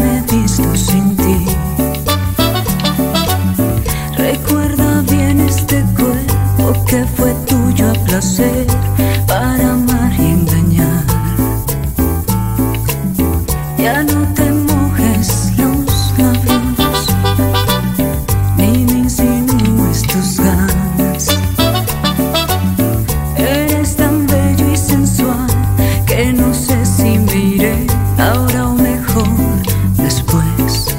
me he visto sin ti. Recuerda bien este cuerpo que fue tuyo a placer, para amar y engañar. Ya no te mojes los labios, ni me insinúes tus ganas. Eres tan bello y sensual que no sé si me iré ahora o mejor después.